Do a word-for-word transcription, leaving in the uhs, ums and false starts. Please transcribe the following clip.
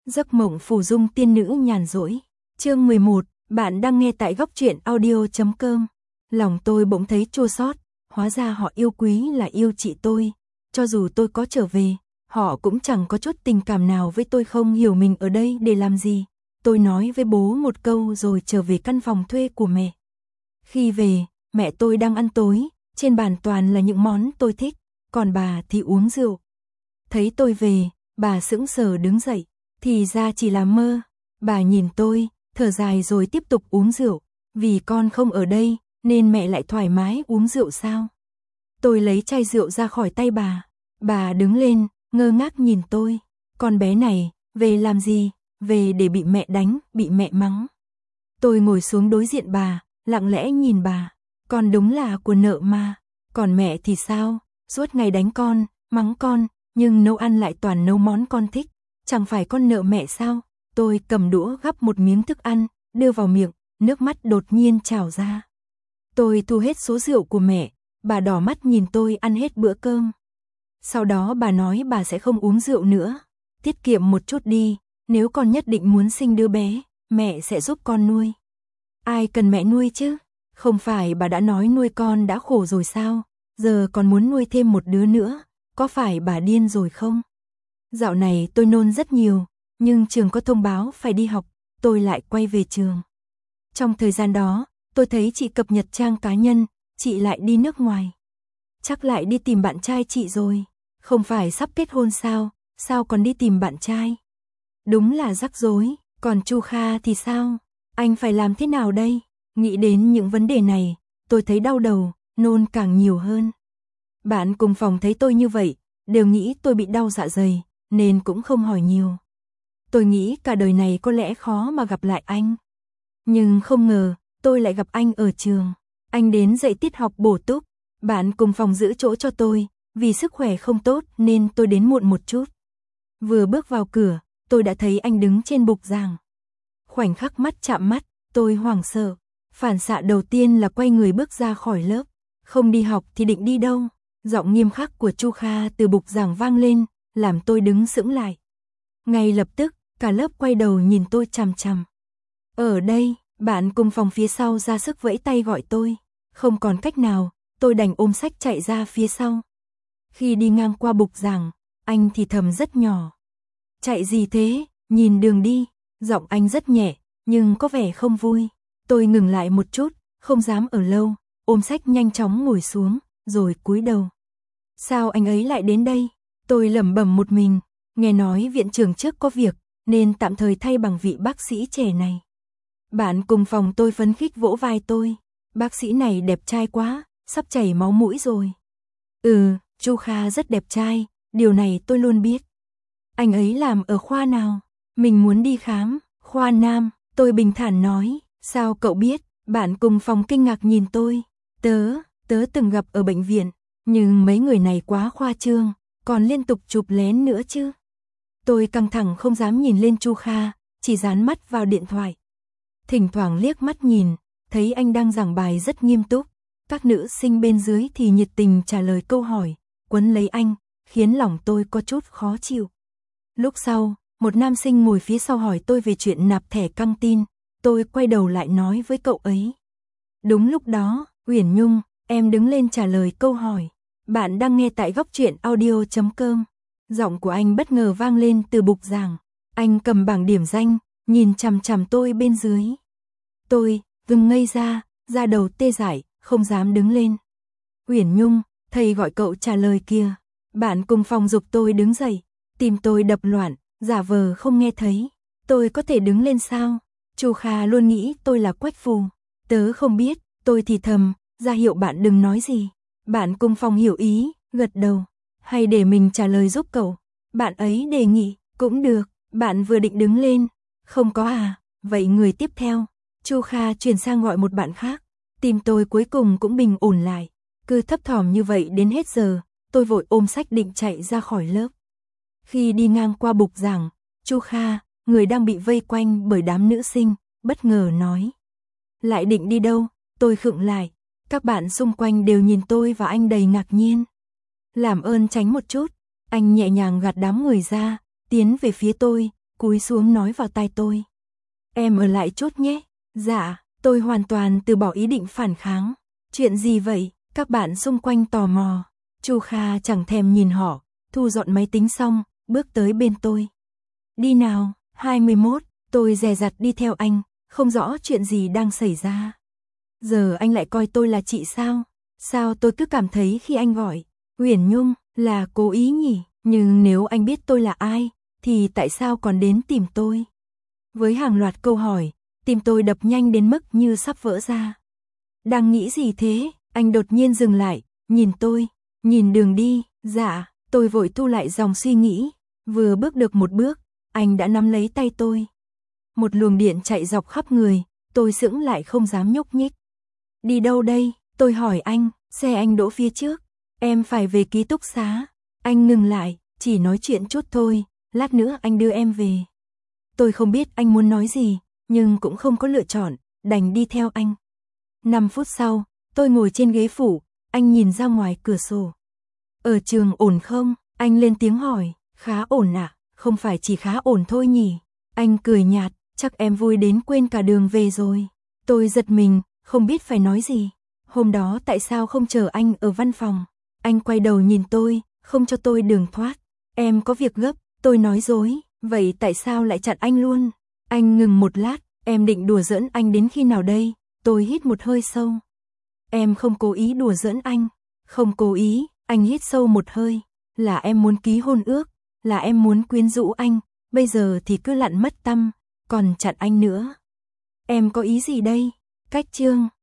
Giấc mộng phù dung tiên nữ nhàn rỗi. Chương mười một, bạn đang nghe tại góc truyện audio chấm com. Lòng tôi bỗng thấy chua xót, hóa ra họ yêu quý là yêu chị tôi. Cho dù tôi có trở về, họ cũng chẳng có chút tình cảm nào với tôi, không hiểu mình ở đây để làm gì. Tôi nói với bố một câu rồi trở về căn phòng thuê của mẹ. Khi về, mẹ tôi đang ăn tối, trên bàn toàn là những món tôi thích, còn bà thì uống rượu. Thấy tôi về, bà sững sờ đứng dậy, thì ra chỉ là mơ. Bà nhìn tôi, thở dài rồi tiếp tục uống rượu, vì con không ở đây, nên mẹ lại thoải mái uống rượu sao? Tôi lấy chai rượu ra khỏi tay bà, bà đứng lên, ngơ ngác nhìn tôi. Con bé này, về làm gì? Về để bị mẹ đánh, bị mẹ mắng. Tôi ngồi xuống đối diện bà, lặng lẽ nhìn bà. Con đúng là của nợ mà, còn mẹ thì sao? Suốt ngày đánh con, mắng con, nhưng nấu ăn lại toàn nấu món con thích. Chẳng phải con nợ mẹ sao? Tôi cầm đũa gắp một miếng thức ăn, đưa vào miệng, nước mắt đột nhiên trào ra. Tôi thu hết số rượu của mẹ, bà đỏ mắt nhìn tôi ăn hết bữa cơm. Sau đó bà nói bà sẽ không uống rượu nữa, tiết kiệm một chút đi, nếu con nhất định muốn sinh đứa bé, mẹ sẽ giúp con nuôi. Ai cần mẹ nuôi chứ? Không phải bà đã nói nuôi con đã khổ rồi sao? Giờ còn muốn nuôi thêm một đứa nữa, có phải bà điên rồi không? Dạo này tôi nôn rất nhiều, nhưng trường có thông báo phải đi học, tôi lại quay về trường. Trong thời gian đó, tôi thấy chị cập nhật trang cá nhân, chị lại đi nước ngoài. Chắc lại đi tìm bạn trai chị rồi, không phải sắp kết hôn sao, sao còn đi tìm bạn trai? Đúng là rắc rối, còn Chu Kha thì sao? Anh phải làm thế nào đây? Nghĩ đến những vấn đề này, tôi thấy đau đầu, nôn càng nhiều hơn. Bạn cùng phòng thấy tôi như vậy, đều nghĩ tôi bị đau dạ dày, nên cũng không hỏi nhiều. Tôi nghĩ cả đời này có lẽ khó mà gặp lại anh. Nhưng không ngờ, tôi lại gặp anh ở trường. Anh đến dạy tiết học bổ túc, bạn cùng phòng giữ chỗ cho tôi, vì sức khỏe không tốt nên tôi đến muộn một chút. Vừa bước vào cửa, tôi đã thấy anh đứng trên bục giảng. Khoảnh khắc mắt chạm mắt, tôi hoảng sợ. Phản xạ đầu tiên là quay người bước ra khỏi lớp. Không đi học thì định đi đâu? Giọng nghiêm khắc của Chu Kha từ bục giảng vang lên, làm tôi đứng sững lại. Ngay lập tức, cả lớp quay đầu nhìn tôi chằm chằm. Ở đây, bạn cùng phòng phía sau ra sức vẫy tay gọi tôi. Không còn cách nào, tôi đành ôm sách chạy ra phía sau. Khi đi ngang qua bục giảng, anh thì thầm rất nhỏ. Chạy gì thế, nhìn đường đi. Giọng anh rất nhẹ, nhưng có vẻ không vui. Tôi ngừng lại một chút, không dám ở lâu, ôm sách nhanh chóng ngồi xuống, rồi cúi đầu. Sao anh ấy lại đến đây? Tôi lẩm bẩm một mình, nghe nói viện trưởng trước có việc, nên tạm thời thay bằng vị bác sĩ trẻ này. Bạn cùng phòng tôi phấn khích vỗ vai tôi. Bác sĩ này đẹp trai quá, sắp chảy máu mũi rồi. Ừ, Chu Kha rất đẹp trai, điều này tôi luôn biết. Anh ấy làm ở khoa nào? Mình muốn đi khám, khoa nam, tôi bình thản nói. Sao cậu biết? Bạn cùng phòng kinh ngạc nhìn tôi. Tớ, tớ từng gặp ở bệnh viện, nhưng mấy người này quá khoa trương, còn liên tục chụp lén nữa chứ. Tôi căng thẳng không dám nhìn lên Chu Kha, chỉ dán mắt vào điện thoại. Thỉnh thoảng liếc mắt nhìn, thấy anh đang giảng bài rất nghiêm túc. Các nữ sinh bên dưới thì nhiệt tình trả lời câu hỏi, quấn lấy anh, khiến lòng tôi có chút khó chịu. Lúc sau, một nam sinh ngồi phía sau hỏi tôi về chuyện nạp thẻ căng tin. Tôi quay đầu lại nói với cậu ấy. Đúng lúc đó, Uyển Nhung, em đứng lên trả lời câu hỏi. Bạn đang nghe tại góc truyện audio chấm com. Giọng của anh bất ngờ vang lên từ bục giảng. Anh cầm bảng điểm danh, nhìn chằm chằm tôi bên dưới. Tôi, vừng ngây ra, da đầu tê dại, không dám đứng lên. Uyển Nhung, thầy gọi cậu trả lời kìa. Bạn cùng phòng giục tôi đứng dậy. Tim tôi đập loạn, giả vờ không nghe thấy. Tôi có thể đứng lên sao? Chu Kha luôn nghĩ tôi là quách phù. Tớ không biết, tôi thì thầm, ra hiệu bạn đừng nói gì. Bạn cùng phòng hiểu ý, gật đầu. Hay để mình trả lời giúp cậu? Bạn ấy đề nghị, cũng được. Bạn vừa định đứng lên. Không có à, vậy người tiếp theo. Chu Kha chuyển sang gọi một bạn khác. Tim tôi cuối cùng cũng bình ổn lại. Cứ thấp thỏm như vậy đến hết giờ, tôi vội ôm sách định chạy ra khỏi lớp. Khi đi ngang qua bục giảng, Chu Kha, người đang bị vây quanh bởi đám nữ sinh, bất ngờ nói. Lại định đi đâu? Tôi khựng lại. Các bạn xung quanh đều nhìn tôi và anh đầy ngạc nhiên. Làm ơn tránh một chút. Anh nhẹ nhàng gạt đám người ra, tiến về phía tôi, cúi xuống nói vào tai tôi. Em ở lại chốt nhé. Dạ, tôi hoàn toàn từ bỏ ý định phản kháng. Chuyện gì vậy? Các bạn xung quanh tò mò. Chu Kha chẳng thèm nhìn họ, thu dọn máy tính xong, bước tới bên tôi. Đi nào, hai mươi mốt, tôi dè dặt đi theo anh, không rõ chuyện gì đang xảy ra. Giờ anh lại coi tôi là chị sao? Sao tôi cứ cảm thấy khi anh gọi Uyển Nhung là cố ý nhỉ? Nhưng nếu anh biết tôi là ai, thì tại sao còn đến tìm tôi? Với hàng loạt câu hỏi, tim tôi đập nhanh đến mức như sắp vỡ ra. Đang nghĩ gì thế? Anh đột nhiên dừng lại, nhìn tôi, nhìn đường đi. Dạ, tôi vội thu lại dòng suy nghĩ. Vừa bước được một bước, anh đã nắm lấy tay tôi. Một luồng điện chạy dọc khắp người, tôi sững lại không dám nhúc nhích. Đi đâu đây? Tôi hỏi anh. Xe anh đỗ phía trước. Em phải về ký túc xá. Anh ngừng lại, chỉ nói chuyện chút thôi, lát nữa anh đưa em về. Tôi không biết anh muốn nói gì, nhưng cũng không có lựa chọn, đành đi theo anh. năm phút sau, tôi ngồi trên ghế phụ, anh nhìn ra ngoài cửa sổ. Ở trường ổn không? Anh lên tiếng hỏi. Khá ổn ạ, à? Không phải chỉ khá ổn thôi nhỉ? Anh cười nhạt, chắc em vui đến quên cả đường về rồi. Tôi giật mình, không biết phải nói gì. Hôm đó tại sao không chờ anh ở văn phòng? Anh quay đầu nhìn tôi, không cho tôi đường thoát. Em có việc gấp, tôi nói dối, vậy tại sao lại chặn anh luôn? Anh ngừng một lát, em định đùa giỡn anh đến khi nào đây? Tôi hít một hơi sâu. Em không cố ý đùa giỡn anh. Không cố ý, anh hít sâu một hơi. Là em muốn ký hôn ước, là em muốn quyến rũ anh, bây giờ thì cứ lặn mất tăm, còn chặn anh nữa. Em có ý gì đây? Cách chương